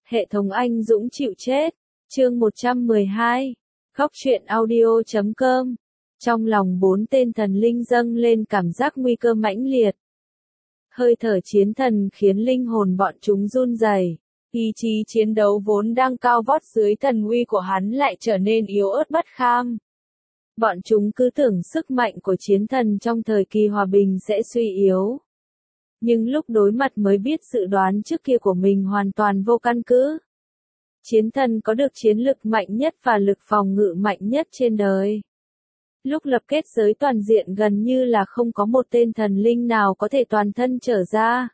Hệ thống anh dũng chịu chết. Chương 112. Góc truyện audio.com. Trong lòng 4 tên thần linh dâng lên cảm giác nguy cơ mãnh liệt. Hơi thở chiến thần khiến linh hồn bọn chúng run rẩy. Ý chí chiến đấu vốn đang cao vót dưới thần uy của hắn lại trở nên yếu ớt bất kham. Bọn chúng cứ tưởng sức mạnh của chiến thần trong thời kỳ hòa bình sẽ suy yếu. Nhưng lúc đối mặt mới biết dự đoán trước kia của mình hoàn toàn vô căn cứ. Chiến thần có được chiến lực mạnh nhất và lực phòng ngự mạnh nhất trên đời. Lúc lập kết giới toàn diện gần như là không có một tên thần linh nào có thể toàn thân trở ra.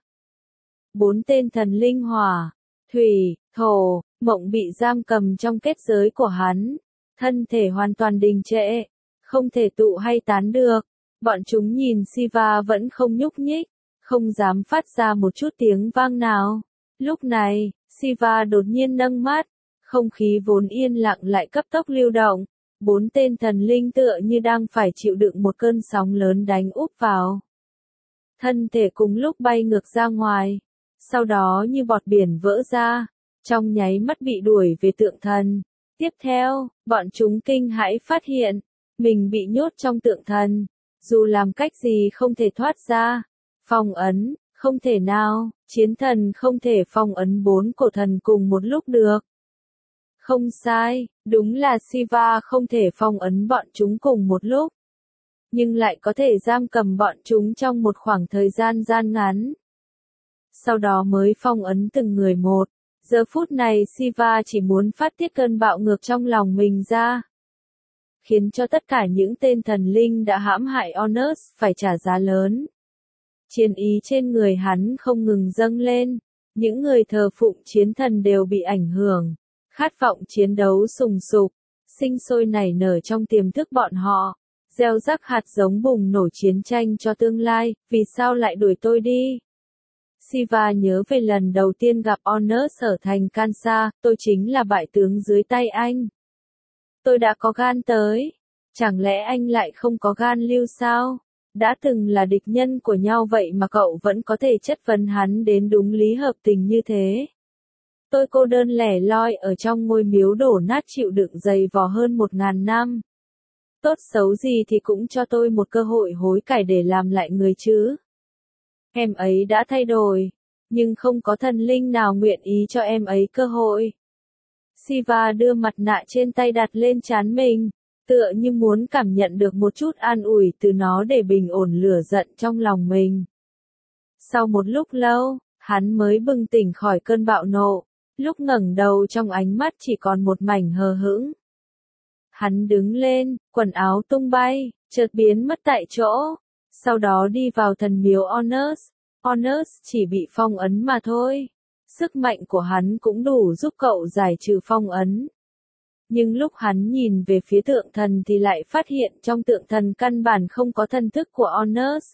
4 tên thần linh hỏa, thủy, thổ, mộng bị giam cầm trong kết giới của hắn. Thân thể hoàn toàn đình trệ, không thể tụ hay tán được. Bọn chúng nhìn Siva vẫn không nhúc nhích, không dám phát ra một chút tiếng vang nào. Lúc này, Siva đột nhiên nâng mắt, không khí vốn yên lặng lại cấp tốc lưu động. 4 tên thần linh tựa như đang phải chịu đựng một cơn sóng lớn đánh úp vào. Thân thể cùng lúc bay ngược ra ngoài, sau đó như bọt biển vỡ ra, trong nháy mắt bị đuổi về tượng thần. Tiếp theo, bọn chúng kinh hãi phát hiện, mình bị nhốt trong tượng thần, dù làm cách gì không thể thoát ra. Phong ấn, không thể nào, chiến thần không thể phong ấn 4 cổ thần cùng một lúc được. Không sai, đúng là Siva không thể phong ấn bọn chúng cùng một lúc. Nhưng lại có thể giam cầm bọn chúng trong một khoảng thời gian ngắn. Sau đó mới phong ấn từng người một. Giờ phút này Siva chỉ muốn phát tiết cơn bạo ngược trong lòng mình ra. Khiến cho tất cả những tên thần linh đã hãm hại Onus phải trả giá lớn. Chiến ý trên người hắn không ngừng dâng lên. Những người thờ phụng chiến thần đều bị ảnh hưởng. Khát vọng chiến đấu sùng sục, sinh sôi nảy nở trong tiềm thức bọn họ, gieo rắc hạt giống bùng nổ chiến tranh cho tương lai. Vì sao lại đuổi tôi đi? Siva nhớ về lần đầu tiên gặp Onus ở thành Kansa, tôi chính là bại tướng dưới tay anh. Tôi đã có gan tới, chẳng lẽ anh lại không có gan lưu sao? Đã từng là địch nhân của nhau vậy mà cậu vẫn có thể chất vấn hắn đến đúng lý hợp tình như thế. Tôi cô đơn lẻ loi ở trong ngôi miếu đổ nát chịu đựng dày vò hơn 1000 năm. Tốt xấu gì thì cũng cho tôi một cơ hội hối cải để làm lại người chứ. Em ấy đã thay đổi, nhưng không có thần linh nào nguyện ý cho em ấy cơ hội. Siva đưa mặt nạ trên tay đặt lên trán mình, tựa như muốn cảm nhận được một chút an ủi từ nó để bình ổn lửa giận trong lòng mình. Sau một lúc lâu, hắn mới bừng tỉnh khỏi cơn bạo nộ. Lúc ngẩng đầu trong ánh mắt chỉ còn một mảnh hờ hững. Hắn đứng lên, quần áo tung bay, chợt biến mất tại chỗ. Sau đó đi vào thần miếu Onus. Onus chỉ bị phong ấn mà thôi. Sức mạnh của hắn cũng đủ giúp cậu giải trừ phong ấn. Nhưng lúc hắn nhìn về phía tượng thần thì lại phát hiện trong tượng thần căn bản không có thần thức của Onus.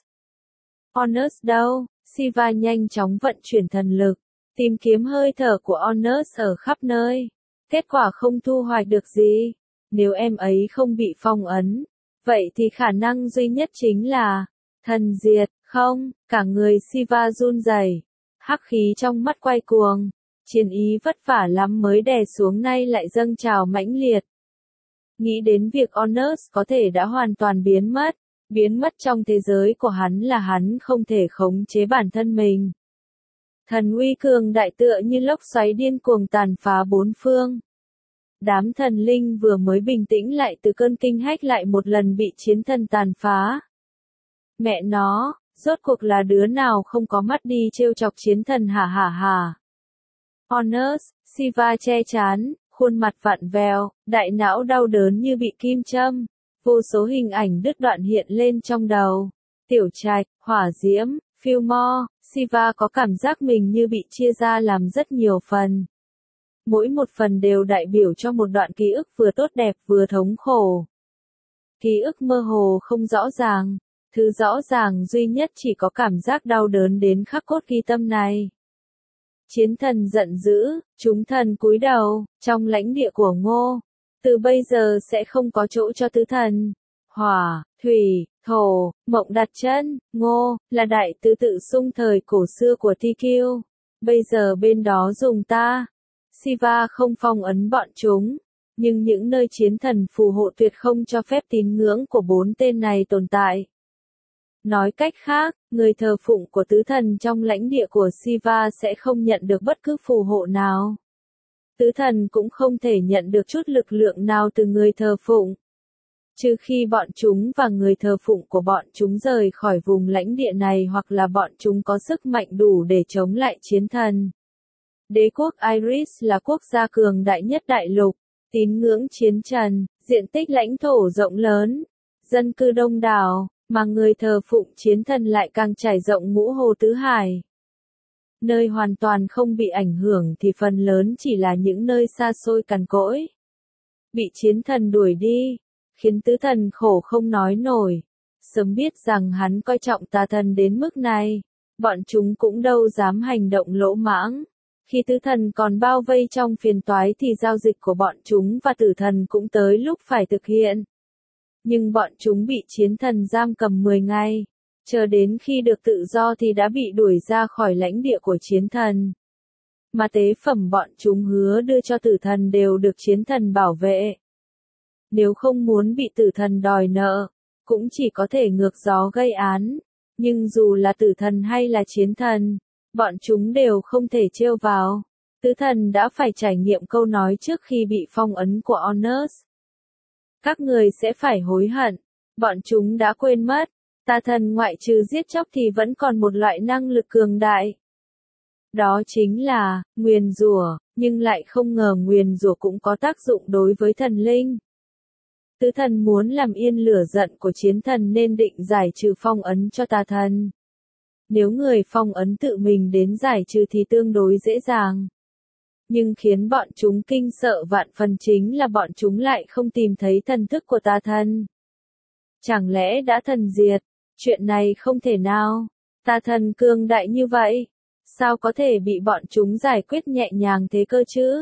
Onus đâu? Siva nhanh chóng vận chuyển thần lực. Tìm kiếm hơi thở của Onus ở khắp nơi. Kết quả không thu hoạch được gì. Nếu em ấy không bị phong ấn, vậy thì khả năng duy nhất chính là thần diệt. Không, cả người Siva run rẩy, hắc khí trong mắt quay cuồng. Chiến ý vất vả lắm mới đè xuống nay lại dâng trào mãnh liệt. Nghĩ đến việc Onus có thể đã hoàn toàn biến mất trong thế giới của hắn là hắn không thể khống chế bản thân mình. Thần uy cường đại tựa như lốc xoáy điên cuồng tàn phá 4 phương. Đám thần linh vừa mới bình tĩnh lại từ cơn kinh hách lại một lần bị chiến thần tàn phá. Mẹ nó, rốt cuộc là đứa nào không có mắt đi trêu chọc chiến thần hả hả hả. Onus, Siva che chán, khuôn mặt vặn vẹo, đại não đau đớn như bị kim châm. Vô số hình ảnh đứt đoạn hiện lên trong đầu. Tiểu trạch, hỏa diễm, Fillmore, Siva có cảm giác mình như bị chia ra làm rất nhiều phần. Mỗi một phần đều đại biểu cho một đoạn ký ức vừa tốt đẹp vừa thống khổ. Ký ức mơ hồ không rõ ràng. Thứ rõ ràng duy nhất chỉ có cảm giác đau đớn đến khắc cốt ghi tâm này. Chiến thần giận dữ, chúng thần cúi đầu, trong lãnh địa của Ngô. Từ bây giờ sẽ không có chỗ cho tứ thần. Hỏa, thủy, thổ, mộng đặt chân. Ngô, là đại tứ tự xung thời cổ xưa của TQ. Bây giờ bên đó dùng ta. Shiva không phong ấn bọn chúng, nhưng những nơi chiến thần phù hộ tuyệt không cho phép tín ngưỡng của 4 tên này tồn tại. Nói cách khác, người thờ phụng của tứ thần trong lãnh địa của Shiva sẽ không nhận được bất cứ phù hộ nào. Tứ thần cũng không thể nhận được chút lực lượng nào từ người thờ phụng. Trừ khi bọn chúng và người thờ phụng của bọn chúng rời khỏi vùng lãnh địa này hoặc là bọn chúng có sức mạnh đủ để chống lại chiến thần. Đế quốc Iris là quốc gia cường đại nhất đại lục, tín ngưỡng chiến trần, diện tích lãnh thổ rộng lớn, dân cư đông đảo, mà người thờ phụng chiến thần lại càng trải rộng ngũ hồ tứ hải. Nơi hoàn toàn không bị ảnh hưởng thì phần lớn chỉ là những nơi xa xôi cằn cỗi. Bị chiến thần đuổi đi, khiến tứ thần khổ không nói nổi. Sớm biết rằng hắn coi trọng tà thần đến mức này, bọn chúng cũng đâu dám hành động lỗ mãng. Khi tứ thần còn bao vây trong phiền toái thì giao dịch của bọn chúng và tử thần cũng tới lúc phải thực hiện. Nhưng bọn chúng bị chiến thần giam cầm 10 ngày. Chờ đến khi được tự do thì đã bị đuổi ra khỏi lãnh địa của chiến thần. Mà tế phẩm bọn chúng hứa đưa cho tử thần đều được chiến thần bảo vệ. Nếu không muốn bị tử thần đòi nợ, cũng chỉ có thể ngược gió gây án. Nhưng dù là tử thần hay là chiến thần, bọn chúng đều không thể trêu vào. Tứ thần đã phải trải nghiệm câu nói trước khi bị phong ấn của Onus. Các người sẽ phải hối hận. Bọn chúng đã quên mất. Tà thần ngoại trừ giết chóc thì vẫn còn một loại năng lực cường đại. Đó chính là nguyền rủa, nhưng lại không ngờ nguyền rủa cũng có tác dụng đối với thần linh. Tứ thần muốn làm yên lửa giận của chiến thần nên định giải trừ phong ấn cho tà thần. Nếu người phong ấn tự mình đến giải trừ thì tương đối dễ dàng. Nhưng khiến bọn chúng kinh sợ vạn phần chính là bọn chúng lại không tìm thấy thần thức của tà thần. Chẳng lẽ đã thần diệt? Chuyện này không thể nào. Tà thần cường đại như vậy, sao có thể bị bọn chúng giải quyết nhẹ nhàng thế cơ chứ?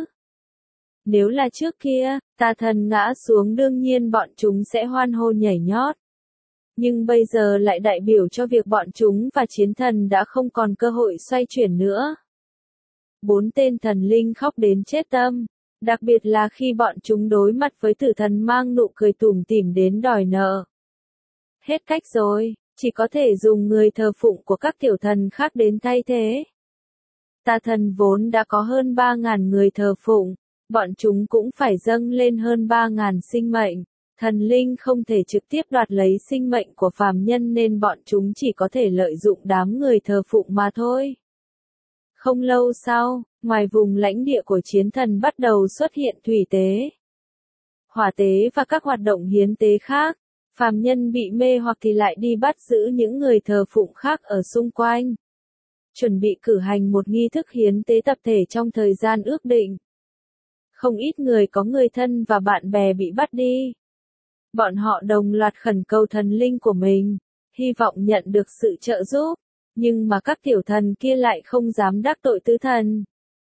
Nếu là trước kia, tà thần ngã xuống đương nhiên bọn chúng sẽ hoan hô nhảy nhót. Nhưng bây giờ lại đại biểu cho việc bọn chúng và chiến thần đã không còn cơ hội xoay chuyển nữa. 4 tên thần linh khóc đến chết tâm, đặc biệt là khi bọn chúng đối mặt với tử thần mang nụ cười tủm tỉm đến đòi nợ. Hết cách rồi, chỉ có thể dùng người thờ phụng của các tiểu thần khác đến thay thế. Tà thần vốn đã có hơn 3.000 người thờ phụng, bọn chúng cũng phải dâng lên hơn 3.000 sinh mệnh. Thần linh không thể trực tiếp đoạt lấy sinh mệnh của phàm nhân nên bọn chúng chỉ có thể lợi dụng đám người thờ phụng mà thôi. Không lâu sau, ngoài vùng lãnh địa của chiến thần bắt đầu xuất hiện thủy tế, hỏa tế và các hoạt động hiến tế khác. Phàm nhân bị mê hoặc thì lại đi bắt giữ những người thờ phụng khác ở xung quanh. Chuẩn bị cử hành một nghi thức hiến tế tập thể trong thời gian ước định. Không ít người có người thân và bạn bè bị bắt đi. Bọn họ đồng loạt khẩn cầu thần linh của mình, hy vọng nhận được sự trợ giúp, nhưng mà các tiểu thần kia lại không dám đắc tội tứ thần.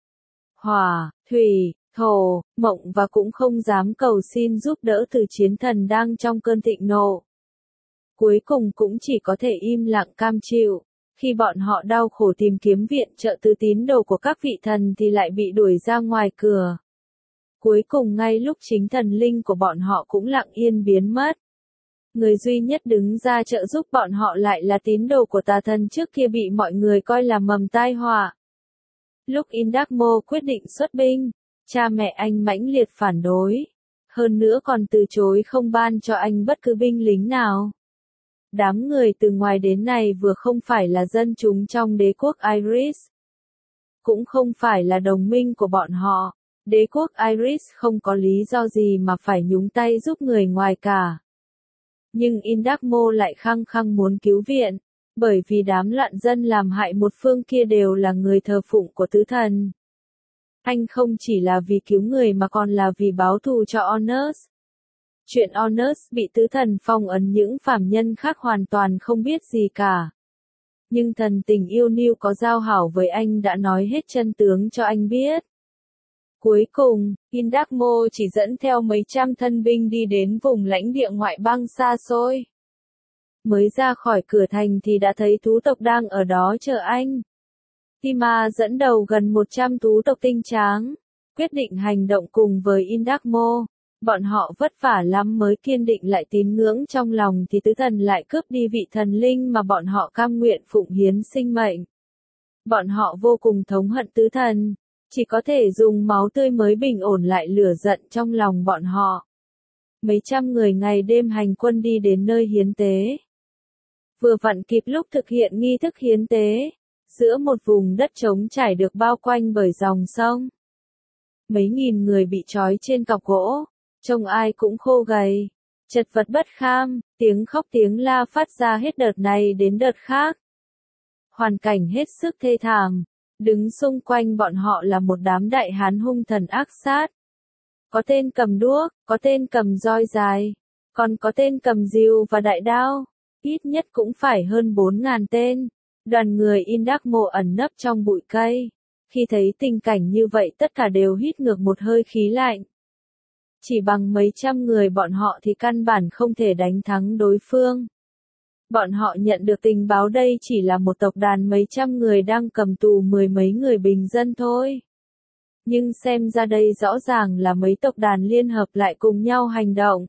Hỏa, thủy, thổ, mộng và cũng không dám cầu xin giúp đỡ từ chiến thần đang trong cơn thịnh nộ. Cuối cùng cũng chỉ có thể im lặng cam chịu. Khi bọn họ đau khổ tìm kiếm viện trợ từ tín đồ của các vị thần thì lại bị đuổi ra ngoài cửa. Cuối cùng ngay lúc chính thần linh của bọn họ cũng lặng yên biến mất. Người duy nhất đứng ra trợ giúp bọn họ lại là tín đồ của tà thần trước kia bị mọi người coi là mầm tai họa. Lúc Indakmo quyết định xuất binh, cha mẹ anh mãnh liệt phản đối. Hơn nữa còn từ chối không ban cho anh bất cứ binh lính nào. Đám người từ ngoài đến này vừa không phải là dân chúng trong đế quốc Iris, cũng không phải là đồng minh của bọn họ. Đế quốc Iris không có lý do gì mà phải nhúng tay giúp người ngoài cả. Nhưng Indakmo lại khăng khăng muốn cứu viện, bởi vì đám loạn dân làm hại một phương kia đều là người thờ phụng của tứ thần. Anh không chỉ là vì cứu người mà còn là vì báo thù cho Onus. Chuyện Onus bị tứ thần phong ấn những phàm nhân khác hoàn toàn không biết gì cả. Nhưng thần tình yêu Niu có giao hảo với anh đã nói hết chân tướng cho anh biết. Cuối cùng, Indakmo chỉ dẫn theo mấy trăm thân binh đi đến vùng lãnh địa ngoại bang xa xôi. Mới ra khỏi cửa thành thì đã thấy thú tộc đang ở đó chờ anh. Tima dẫn đầu gần 100 thú tộc tinh tráng. quyết định hành động cùng với Indakmo. Bọn họ vất vả lắm mới kiên định lại tín ngưỡng trong lòng thì tứ thần lại cướp đi vị thần linh mà bọn họ cam nguyện phụng hiến sinh mệnh. Bọn họ vô cùng thống hận tứ thần, chỉ có thể dùng máu tươi mới bình ổn lại lửa giận trong lòng bọn họ. Mấy trăm người ngày đêm hành quân đi đến nơi hiến tế. Vừa vặn kịp lúc thực hiện nghi thức hiến tế, giữa một vùng đất trống trải được bao quanh bởi dòng sông. Mấy nghìn người bị trói trên cọc gỗ, trông ai cũng khô gầy, chật vật bất kham, tiếng khóc tiếng la phát ra hết đợt này đến đợt khác. Hoàn cảnh hết sức thê thảm, đứng xung quanh bọn họ là một đám đại hán hung thần ác sát. Có tên cầm đuốc, có tên cầm roi dài, còn có tên cầm rìu và đại đao, ít nhất cũng phải hơn 4.000 tên. Đoàn người Indakmo ẩn nấp trong bụi cây. Khi thấy tình cảnh như vậy tất cả đều hít ngược một hơi khí lạnh. Chỉ bằng mấy trăm người bọn họ thì căn bản không thể đánh thắng đối phương. Bọn họ nhận được tình báo đây chỉ là một tộc đàn mấy trăm người đang cầm tù mười mấy người bình dân thôi. Nhưng xem ra đây rõ ràng là mấy tộc đàn liên hợp lại cùng nhau hành động.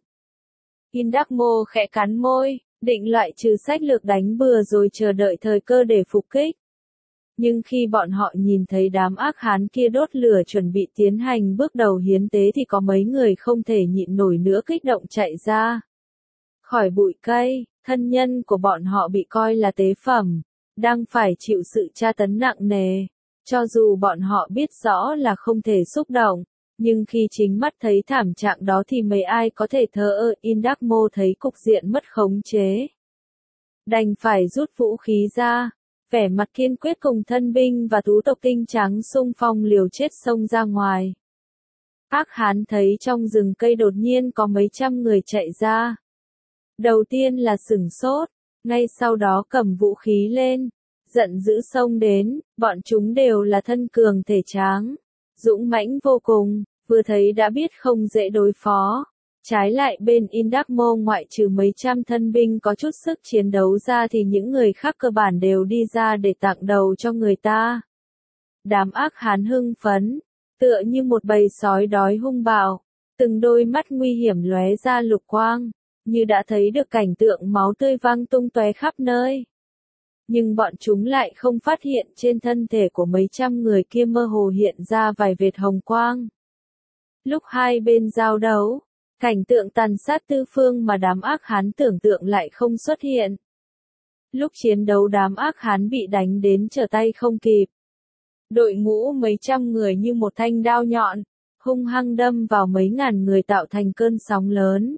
Indakmo khẽ cắn môi, định loại trừ sách lược đánh bừa rồi chờ đợi thời cơ để phục kích. Nhưng khi bọn họ nhìn thấy đám ác hán kia đốt lửa chuẩn bị tiến hành bước đầu hiến tế thì có mấy người không thể nhịn nổi nữa kích động chạy ra. Khỏi bụi cây, thân nhân của bọn họ bị coi là tế phẩm, đang phải chịu sự tra tấn nặng nề. Cho dù bọn họ biết rõ là không thể xúc động, nhưng khi chính mắt thấy thảm trạng đó thì mấy ai có thể thờ ơ. Indakmo thấy cục diện mất khống chế, đành phải rút vũ khí ra, vẻ mặt kiên quyết cùng thân binh và thú tộc tinh trắng xung phong liều chết xông ra ngoài. Ác hán thấy trong rừng cây đột nhiên có mấy trăm người chạy ra. Đầu tiên là sửng sốt, ngay sau đó cầm vũ khí lên, giận dữ xông đến. Bọn chúng đều là thân cường thể tráng, dũng mãnh vô cùng, vừa thấy đã biết không dễ đối phó. Trái lại bên Indakmo ngoại trừ mấy trăm thân binh có chút sức chiến đấu ra thì những người khác cơ bản đều đi ra để tặng đầu cho người ta. Đám ác hán hưng phấn, tựa như một bầy sói đói hung bạo, từng đôi mắt nguy hiểm lóe ra lục quang, như đã thấy được cảnh tượng máu tươi văng tung tóe khắp nơi. Nhưng bọn chúng lại không phát hiện trên thân thể của mấy trăm người kia mơ hồ hiện ra vài vệt hồng quang. Lúc hai bên giao đấu, cảnh tượng tàn sát tư phương mà đám ác hán tưởng tượng lại không xuất hiện. Lúc chiến đấu đám ác hán bị đánh đến trở tay không kịp. Đội ngũ mấy trăm người như một thanh đao nhọn, hung hăng đâm vào mấy ngàn người tạo thành cơn sóng lớn.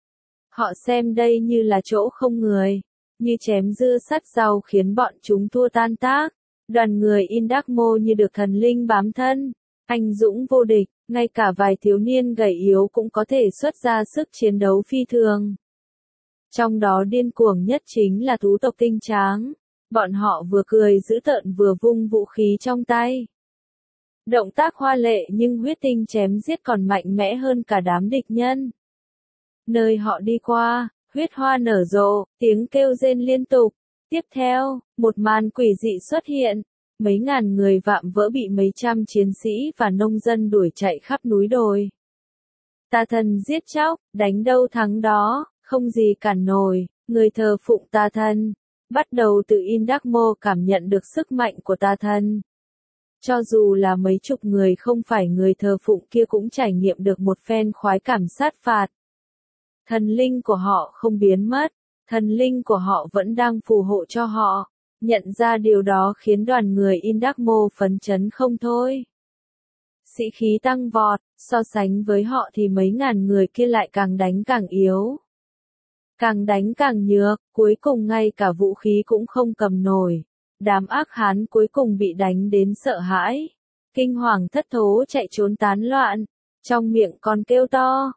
Họ xem đây như là chỗ không người, như chém dưa sắt rau khiến bọn chúng thua tan tác. Đoàn người Indakmo như được thần linh bám thân, anh dũng vô địch, ngay cả vài thiếu niên gầy yếu cũng có thể xuất ra sức chiến đấu phi thường. Trong đó điên cuồng nhất chính là thú tộc tinh tráng, bọn họ vừa cười dữ tợn vừa vung vũ khí trong tay. Động tác hoa lệ nhưng huyết tinh chém giết còn mạnh mẽ hơn cả đám địch nhân. Nơi họ đi qua, huyết hoa nở rộ, tiếng kêu rên liên tục. Tiếp theo, một màn quỷ dị xuất hiện. Mấy ngàn người vạm vỡ bị mấy trăm chiến sĩ và nông dân đuổi chạy khắp núi đồi. Tà thần giết chóc, đánh đâu thắng đó, không gì cản nổi, người thờ phụng tà thần. Bắt đầu từ Indakmo cảm nhận được sức mạnh của tà thần. Cho dù là mấy chục người không phải người thờ phụng kia cũng trải nghiệm được một phen khoái cảm sát phạt. Thần linh của họ không biến mất, thần linh của họ vẫn đang phù hộ cho họ. Nhận ra điều đó khiến đoàn người Indakmo phấn chấn không thôi. Sĩ khí tăng vọt, so sánh với họ thì mấy ngàn người kia lại càng đánh càng yếu. Càng đánh càng nhược, cuối cùng ngay cả vũ khí cũng không cầm nổi. Đám ác hán cuối cùng bị đánh đến sợ hãi. Kinh hoàng thất thố chạy trốn tán loạn. Trong miệng còn kêu to.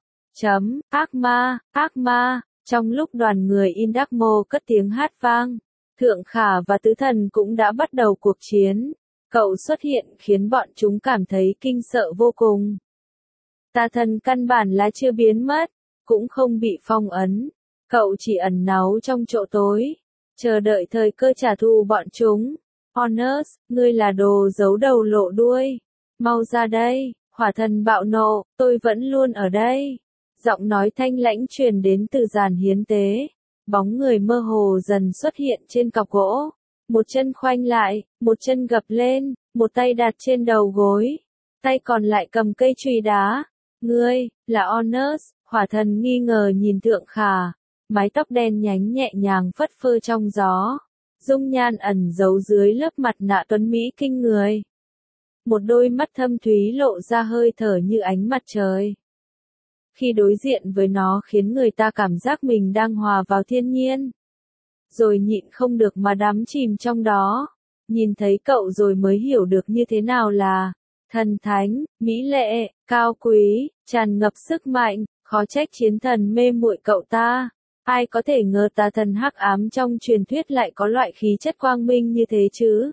Ác ma. Trong lúc đoàn người Indakmo cất tiếng hát vang. Thượng Khả và Tứ Thần cũng đã bắt đầu cuộc chiến. Cậu xuất hiện khiến bọn chúng cảm thấy kinh sợ vô cùng. Tà thần căn bản là chưa biến mất, cũng không bị phong ấn. Cậu chỉ ẩn náu trong chỗ tối, chờ đợi thời cơ trả thù bọn chúng. Honors, ngươi là đồ giấu đầu lộ đuôi. Mau ra đây, Hỏa thần bạo nộ, tôi vẫn luôn ở đây. Giọng nói thanh lãnh truyền đến từ giàn hiến tế. Bóng người mơ hồ dần xuất hiện trên cọc gỗ. Một chân khoanh lại, một chân gập lên, một tay đặt trên đầu gối. Tay còn lại cầm cây chùy đá. Ngươi, là Honors, hỏa thần nghi ngờ nhìn Thượng Khả. Mái tóc đen nhánh nhẹ nhàng phất phơ trong gió. Dung nhan ẩn giấu dưới lớp mặt nạ tuấn mỹ kinh người. Một đôi mắt thâm thúy lộ ra hơi thở như ánh mặt trời. Khi đối diện với nó khiến người ta cảm giác mình đang hòa vào thiên nhiên. Rồi nhịn không được mà đắm chìm trong đó. Nhìn thấy cậu rồi mới hiểu được như thế nào là thần thánh, mỹ lệ, cao quý, tràn ngập sức mạnh, khó trách chiến thần mê muội cậu ta. Ai có thể ngờ tà thần hắc ám trong truyền thuyết lại có loại khí chất quang minh như thế chứ?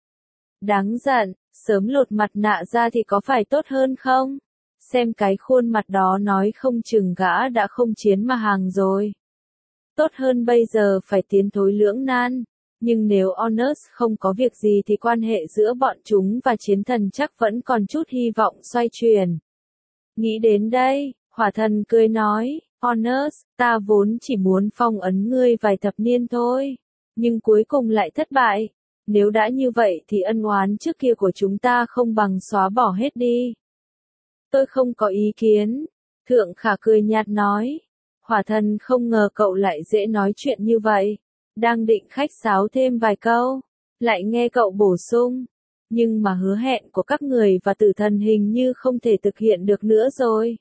Đáng giận, sớm lột mặt nạ ra thì có phải tốt hơn không? Xem cái khuôn mặt đó nói không chừng gã đã không chiến mà hàng rồi. Tốt hơn bây giờ phải tiến thối lưỡng nan. Nhưng nếu Honors không có việc gì thì quan hệ giữa bọn chúng và chiến thần chắc vẫn còn chút hy vọng xoay chuyển. Nghĩ đến đây, hỏa thần cười nói, Honors, ta vốn chỉ muốn phong ấn ngươi vài thập niên thôi. Nhưng cuối cùng lại thất bại. Nếu đã như vậy thì ân oán trước kia của chúng ta không bằng xóa bỏ hết đi. Tôi không có ý kiến. Thượng Khả cười nhạt nói. Hỏa thần không ngờ cậu lại dễ nói chuyện như vậy. Đang định khách sáo thêm vài câu. Lại nghe cậu bổ sung. Nhưng mà hứa hẹn của các người và tử thần hình như không thể thực hiện được nữa rồi.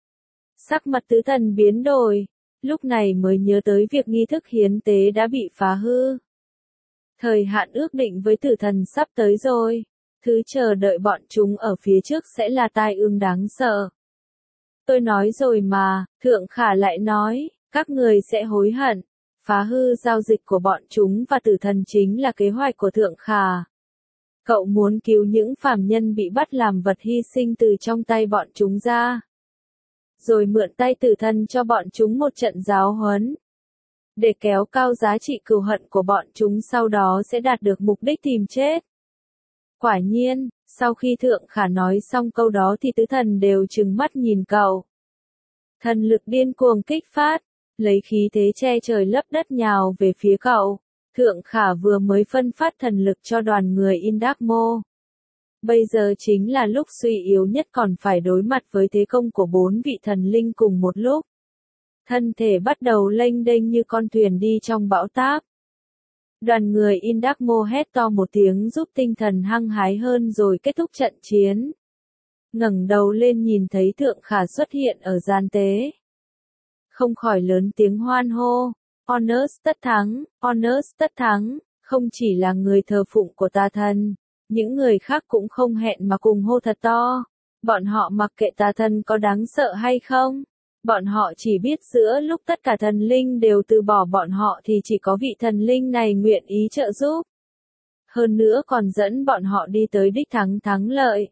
Sắc mặt tứ thần biến đổi. Lúc này mới nhớ tới việc nghi thức hiến tế đã bị phá hư. Thời hạn ước định với tử thần sắp tới rồi. Thứ chờ đợi bọn chúng ở phía trước sẽ là tai ương đáng sợ. Tôi nói rồi mà, Thượng Khả lại nói, các người sẽ hối hận. Phá hư giao dịch của bọn chúng và tử thần chính là kế hoạch của Thượng Khả. Cậu muốn cứu những phàm nhân bị bắt làm vật hy sinh từ trong tay bọn chúng ra. Rồi mượn tay tử thần cho bọn chúng một trận giáo huấn. Để kéo cao giá trị cừu hận của bọn chúng sau đó sẽ đạt được mục đích tìm chết. Quả nhiên, sau khi Thượng Khả nói xong câu đó thì tứ thần đều trừng mắt nhìn cậu. Thần lực điên cuồng kích phát, lấy khí thế che trời lấp đất nhào về phía cậu. Thượng Khả vừa mới phân phát thần lực cho đoàn người Indagmo. Bây giờ chính là lúc suy yếu nhất còn phải đối mặt với thế công của 4 vị thần linh cùng một lúc. Thân thể bắt đầu lênh đênh như con thuyền đi trong bão táp. Đoàn người Indagmo hét to một tiếng giúp tinh thần hăng hái hơn rồi kết thúc trận chiến. Ngẩng đầu lên nhìn thấy Thượng Khả xuất hiện ở gian tế. Không khỏi lớn tiếng hoan hô. Honors tất thắng, Honors tất thắng, không chỉ là người thờ phụng của tà thần. Những người khác cũng không hẹn mà cùng hô thật to. Bọn họ mặc kệ tà thần có đáng sợ hay không. Bọn họ chỉ biết giữa lúc tất cả thần linh đều từ bỏ bọn họ thì chỉ có vị thần linh này nguyện ý trợ giúp. Hơn nữa còn dẫn bọn họ đi tới đích thắng lợi.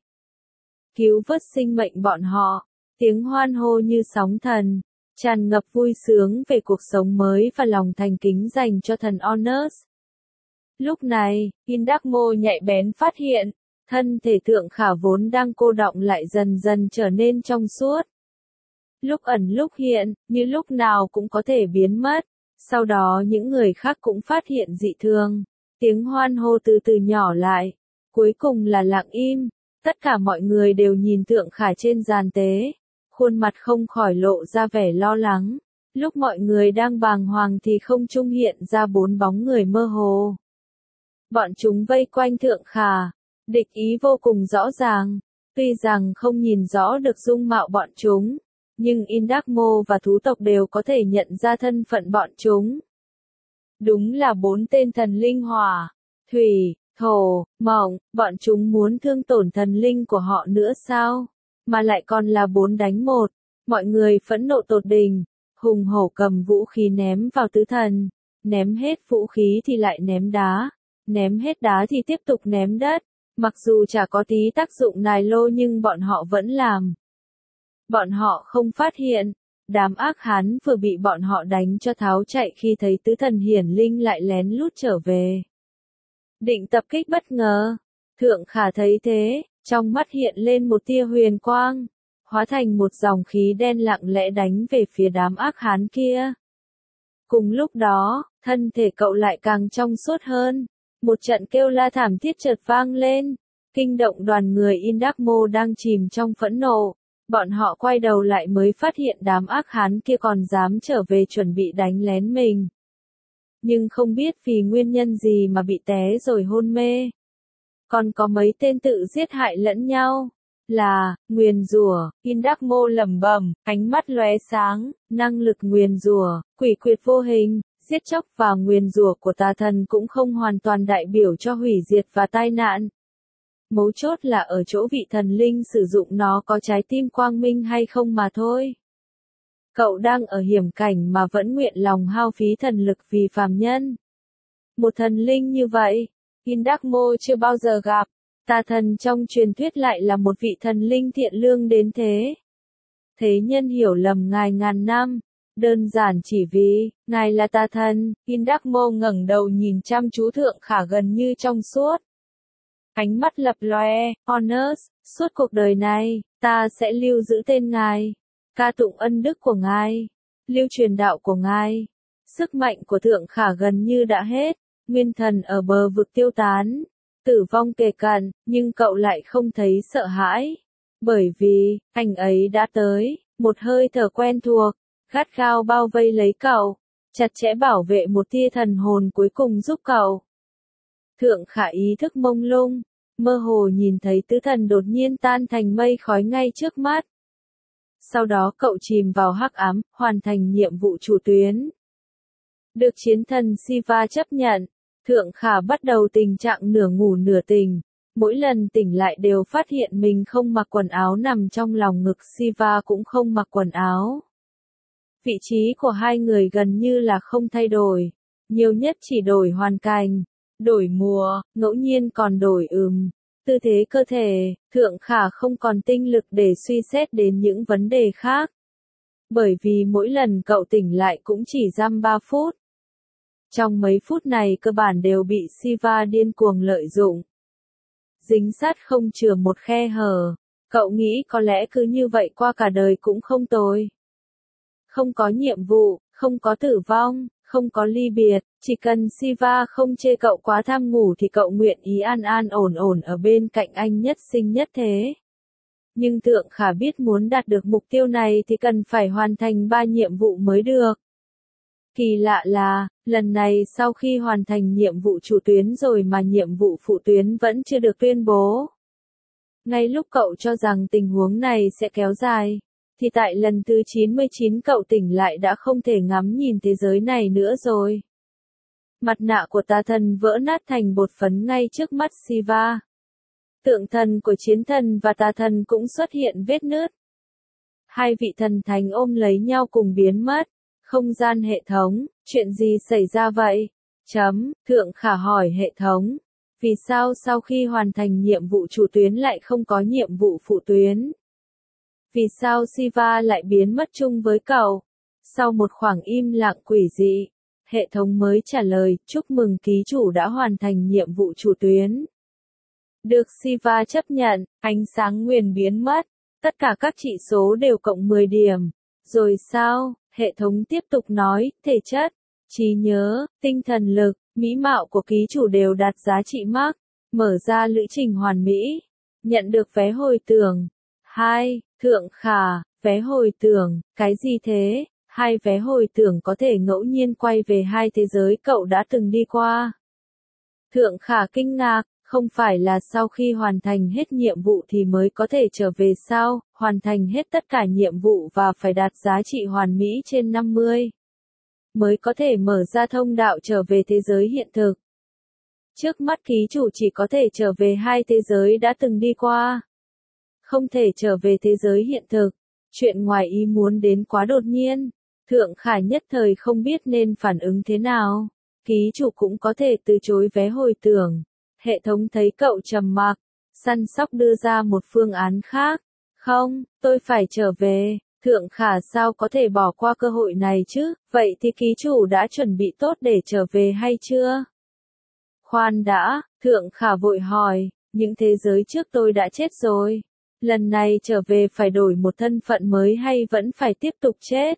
Cứu vớt sinh mệnh bọn họ. Tiếng hoan hô như sóng thần. Tràn ngập vui sướng về cuộc sống mới và lòng thành kính dành cho thần Honors. Lúc này, Indagmo nhạy bén phát hiện, thân thể Thượng Khả vốn đang cô đọng lại dần dần trở nên trong suốt. Lúc ẩn lúc hiện, như lúc nào cũng có thể biến mất. Sau đó những người khác cũng phát hiện dị thường. Tiếng hoan hô từ từ nhỏ lại. Cuối cùng là lặng im. Tất cả mọi người đều nhìn Thượng Khả trên giàn tế. Khuôn mặt không khỏi lộ ra vẻ lo lắng. Lúc mọi người đang bàng hoàng thì không trung hiện ra 4 bóng người mơ hồ. Bọn chúng vây quanh Thượng Khả. Địch ý vô cùng rõ ràng. Tuy rằng không nhìn rõ được dung mạo bọn chúng. Nhưng Indagmo và thú tộc đều có thể nhận ra thân phận bọn chúng. Đúng là 4 tên thần linh hỏa, thủy, thổ, mộc, bọn chúng muốn thương tổn thần linh của họ nữa sao? Mà lại còn là 4 đánh 1. Mọi người phẫn nộ tột đỉnh, hùng hổ cầm vũ khí ném vào tứ thần. Ném hết vũ khí thì lại ném đá. Ném hết đá thì tiếp tục ném đất. Mặc dù chả có tí tác dụng nài lô nhưng bọn họ vẫn làm. Bọn họ không phát hiện, đám ác hán vừa bị bọn họ đánh cho tháo chạy khi thấy tứ thần hiển linh lại lén lút trở về. Định tập kích bất ngờ, Thượng Khả thấy thế, Trong mắt hiện lên một tia huyền quang, hóa thành một dòng khí đen lặng lẽ đánh về phía đám ác hán kia. Cùng lúc đó, thân thể cậu lại càng trong suốt hơn. Một trận kêu la thảm thiết chợt vang lên, kinh động đoàn người Indakmo đang chìm trong phẫn nộ. Bọn họ quay đầu lại mới phát hiện đám ác hán kia còn dám trở về chuẩn bị đánh lén mình. Nhưng không biết vì nguyên nhân gì mà bị té rồi hôn mê. Còn có mấy tên tự giết hại lẫn nhau. Là, nguyền rủa, Indakmo lẩm bẩm, ánh mắt lóe sáng, năng lực nguyền rủa, quỷ quyệt vô hình, giết chóc và nguyền rủa của tà thần cũng không hoàn toàn đại biểu cho hủy diệt và tai nạn. Mấu chốt là ở chỗ vị thần linh sử dụng nó có trái tim quang minh hay không mà thôi. Cậu đang ở hiểm cảnh mà vẫn nguyện lòng hao phí thần lực vì phàm nhân. Một thần linh như vậy, Indakmo chưa bao giờ gặp. Tà thần trong truyền thuyết lại là một vị thần linh thiện lương đến thế. Thế nhân hiểu lầm ngài ngàn năm, đơn giản chỉ vì, ngài là tà thần. Indakmo ngẩng đầu nhìn chăm chú Thượng Khả gần như trong suốt. Ánh mắt lập lòe, Honors, suốt cuộc đời này, ta sẽ lưu giữ tên ngài, ca tụng ân đức của ngài, lưu truyền đạo của ngài. Sức mạnh của Thượng Khả gần như đã hết, nguyên thần ở bờ vực tiêu tán. Tử vong kề cận, nhưng cậu lại không thấy sợ hãi. Bởi vì, anh ấy đã tới, một hơi thở quen thuộc, gắt gao bao vây lấy cậu, chặt chẽ bảo vệ một tia thần hồn cuối cùng giúp cậu. Thượng Khả ý thức mông lung, mơ hồ nhìn thấy tứ thần đột nhiên tan thành mây khói ngay trước mắt. Sau đó cậu chìm vào hắc ám, hoàn thành nhiệm vụ chủ tuyến. Được chiến thần Siva chấp nhận. Thượng Khả bắt đầu tình trạng nửa ngủ nửa tỉnh, mỗi lần tỉnh lại đều phát hiện mình không mặc quần áo nằm trong lòng ngực Siva cũng không mặc quần áo. Vị trí của hai người gần như là không thay đổi, nhiều nhất chỉ đổi hoàn cảnh, đổi mùa, ngẫu nhiên còn đổi tư thế cơ thể. Thượng Khả không còn tinh lực để suy xét đến những vấn đề khác. Bởi vì mỗi lần cậu tỉnh lại cũng chỉ dăm 3 phút. Trong mấy phút này cơ bản đều bị Siva điên cuồng lợi dụng. Dính sát không chừa một khe hở. Cậu nghĩ có lẽ cứ như vậy qua cả đời cũng không tồi. Không có nhiệm vụ, không có tử vong, không có ly biệt, chỉ cần Siva không chê cậu quá tham ngủ thì cậu nguyện ý an an ổn ổn ở bên cạnh anh nhất sinh nhất thế. Nhưng Thượng Khả biết muốn đạt được mục tiêu này thì cần phải hoàn thành 3 nhiệm vụ mới được. Kỳ lạ là, lần này sau khi hoàn thành nhiệm vụ chủ tuyến rồi mà nhiệm vụ phụ tuyến vẫn chưa được tuyên bố. Ngay lúc cậu cho rằng tình huống này sẽ kéo dài, thì tại lần thứ 99 cậu tỉnh lại đã không thể ngắm nhìn thế giới này nữa rồi. Mặt nạ của tà thần vỡ nát thành bột phấn ngay trước mắt Siva. Tượng thần của chiến thần và tà thần cũng xuất hiện vết nứt. Hai vị thần thánh ôm lấy nhau cùng biến mất. Không gian hệ thống, chuyện gì xảy ra vậy? Thượng Khả hỏi hệ thống. Vì sao sau khi hoàn thành nhiệm vụ chủ tuyến lại không có nhiệm vụ phụ tuyến? Vì sao Siva lại biến mất chung với cậu? Sau một khoảng im lặng quỷ dị, hệ thống mới trả lời, chúc mừng ký chủ đã hoàn thành nhiệm vụ chủ tuyến. Được Siva chấp nhận, ánh sáng nguyền biến mất, tất cả các chỉ số đều cộng 10 điểm. Rồi sao? Hệ thống tiếp tục nói, thể chất, trí nhớ, tinh thần lực, mỹ mạo của ký chủ đều đạt giá trị max, mở ra lữ trình hoàn mỹ, nhận được vé hồi tưởng. 2. Thượng Khả, vé hồi tưởng, cái gì thế? 2 vé hồi tưởng có thể ngẫu nhiên quay về 2 thế giới cậu đã từng đi qua. Thượng Khả kinh ngạc, không phải là sau khi hoàn thành hết nhiệm vụ thì mới có thể trở về sao, hoàn thành hết tất cả nhiệm vụ và phải đạt giá trị hoàn mỹ trên 50. Mới có thể mở ra thông đạo trở về thế giới hiện thực. Trước mắt ký chủ chỉ có thể trở về 2 thế giới đã từng đi qua. Không thể trở về thế giới hiện thực. Chuyện ngoài ý muốn đến quá đột nhiên. Thượng Khả nhất thời không biết nên phản ứng thế nào. Ký chủ cũng có thể từ chối vé hồi tưởng. Hệ thống thấy cậu trầm mặc, săn sóc đưa ra một phương án khác. Không, tôi phải trở về. Thượng Khả sao có thể bỏ qua cơ hội này chứ? Vậy thì ký chủ đã chuẩn bị tốt để trở về hay chưa? Khoan đã, Thượng Khả vội hỏi, Những thế giới trước tôi đã chết rồi. Lần này trở về phải đổi một thân phận mới hay vẫn phải tiếp tục chết?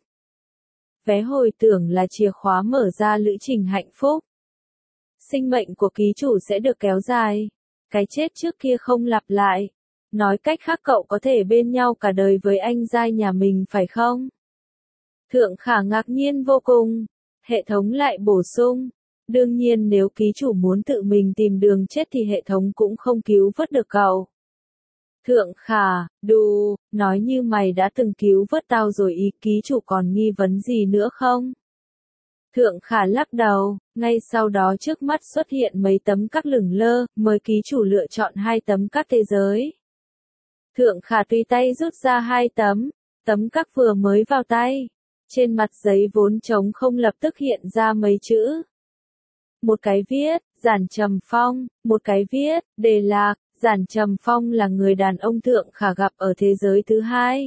Vé hồi tưởng là chìa khóa mở ra lữ trình hạnh phúc. Sinh mệnh của ký chủ sẽ được kéo dài. Cái chết trước kia không lặp lại. Nói cách khác cậu có thể bên nhau cả đời với anh giai nhà mình phải không? Thượng Khả ngạc nhiên vô cùng. Hệ thống lại bổ sung. Đương nhiên nếu ký chủ muốn tự mình tìm đường chết thì hệ thống cũng không cứu vớt được cậu. Thượng Khả, đù, nói như mày đã từng cứu vớt tao rồi ý ký chủ còn nghi vấn gì nữa không? Thượng Khả lắc đầu, ngay sau đó trước mắt xuất hiện mấy tấm các lửng lơ, mời ký chủ lựa chọn 2 tấm các thế giới. Thượng Khả tùy tay rút ra 2 tấm các vừa mới vào tay. Trên mặt giấy vốn trống không lập tức hiện ra mấy chữ. Một cái viết, Giản Trầm Phong, một cái viết, Đề Lạc. Giản Trầm Phong là người đàn ông Thượng Khả gặp ở thế giới thứ 2.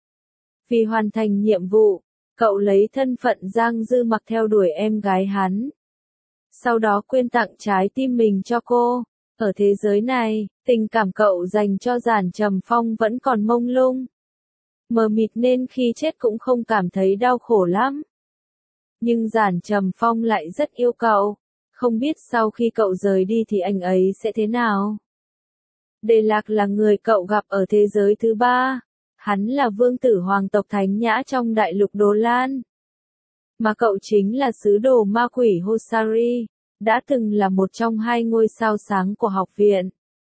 Vì hoàn thành nhiệm vụ, cậu lấy thân phận Giang Dư Mặc theo đuổi em gái hắn. Sau đó quyên tặng trái tim mình cho cô. Ở thế giới này, tình cảm cậu dành cho Giản Trầm Phong vẫn còn mông lung. Mờ mịt nên khi chết cũng không cảm thấy đau khổ lắm. Nhưng Giản Trầm Phong lại rất yêu cậu. Không biết sau khi cậu rời đi thì anh ấy sẽ thế nào? Đề Lạc là người cậu gặp ở thế giới thứ 3. Hắn là vương tử hoàng tộc Thánh Nhã trong đại lục Đồ Lan. Mà cậu chính là sứ đồ ma quỷ Hosari, đã từng là một trong 2 ngôi sao sáng của học viện.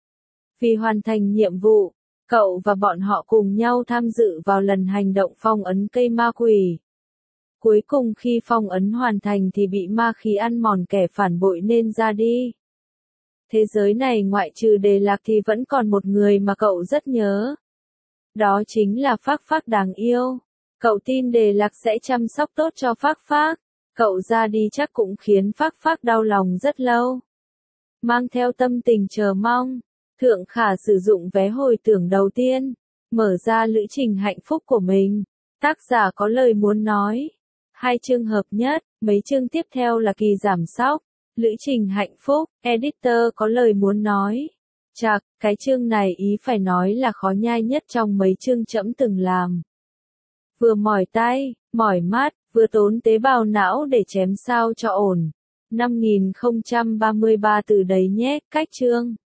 Vì hoàn thành nhiệm vụ, cậu và bọn họ cùng nhau tham dự vào lần hành động phong ấn cây ma quỷ. Cuối cùng khi phong ấn hoàn thành thì bị ma khí ăn mòn kẻ phản bội nên ra đi. Thế giới này ngoại trừ Đề Lạc thì vẫn còn một người mà cậu rất nhớ. Đó chính là Phác Phác đáng yêu. Cậu tin Đề Lạc sẽ chăm sóc tốt cho Phác Phác. Cậu ra đi chắc cũng khiến Phác Phác đau lòng rất lâu. Mang theo tâm tình chờ mong, Thượng Khả sử dụng vé hồi tưởng đầu tiên, mở ra lữ trình hạnh phúc của mình. Tác giả có lời muốn nói. 2 chương hợp nhất, mấy chương tiếp theo là kỳ giảm sóc. Lữ trình hạnh phúc, editor có lời muốn nói. Chạc, cái chương này ý phải nói là khó nhai nhất trong mấy chương trẫm từng làm. Vừa mỏi tay, mỏi mắt, vừa tốn tế bào não để chém sao cho ổn. 5033 từ đấy nhé, cách chương.